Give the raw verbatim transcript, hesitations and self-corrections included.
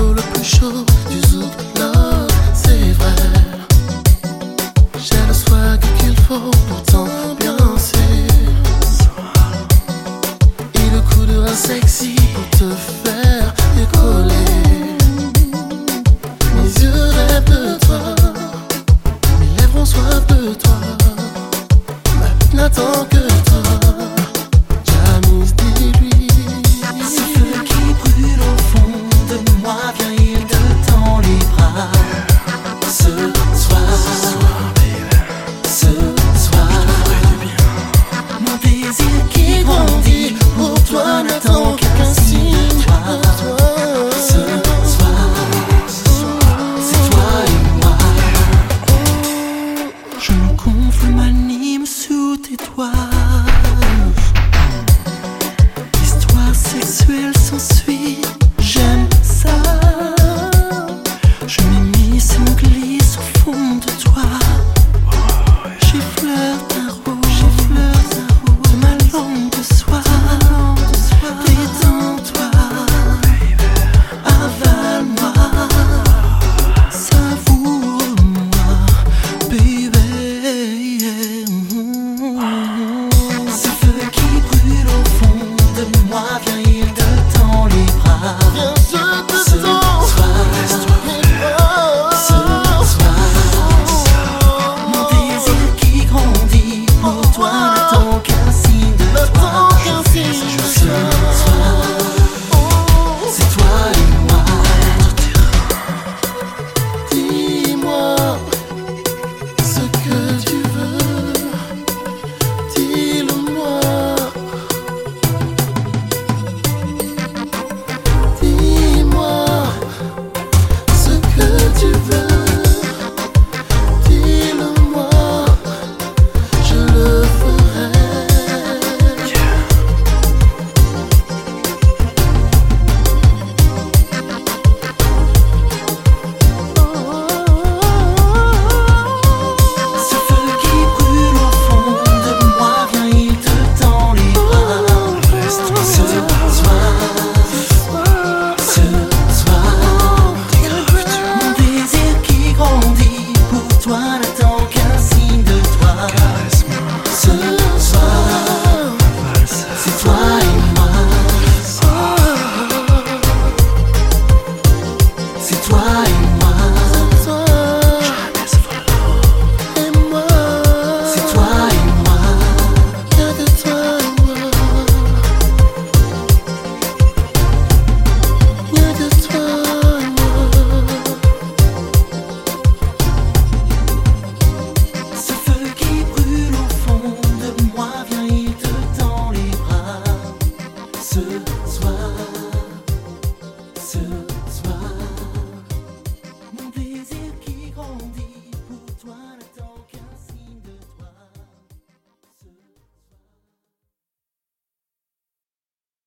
flow le plus chaud du zouk love, c'est vrai. J'ai le swag qu'il faut pour t'ambiancer et le coup de rein sexy pour te faire décoller. Mes yeux rêvent de toi, mes lèvres ont soif de toi, ma vie n'attend que toi. Jamis, dis-lui. Ce feu qui brûle au fond de moi, viens, il te tend les bras. Ce soir, ce soir, mon désir qui grandit pour toi n'attend qu'un signe de toi. Ce soir, c'est toi et moi. Je me gonfle, m'anime sous tes doigts. L'histoire sexuelle s'ensuit, j'aime ça. Je m'immisce, me glisse au fond de toi. J'effleure ta rose, j'effleure ta rose, de ma langue de soie. Détends-toi, avale-moi, savoure-moi, baby. Ce feu qui brûle au fond de moi, viens, il te tend les bras. Viens, je te Ce sens. soir, ce soir, mon désir qui grandit pour toi n'attend qu'un signe de toi. N'attends qu'un signe de Ce soir, c'est toi et moi. Dis-moi ce que tu veux, dis-le-moi. Dis-moi ce que tu veux, dis-le-moi, je le ferai. Ce feu qui brûle au fond de moi, viens, il te tend les bras. Ce soir, ce soir, mon désir qui grandit pour toi n'attend qu'un signe de toi. Ce soir, c'est toi et moi. C'est toi et moi. Toi et moi, C'est toi et moi. y'a que toi et moi, y'a que toi et moi. Ce feu qui brûle au fond de moi, viens, il te tend les bras. Ce soir,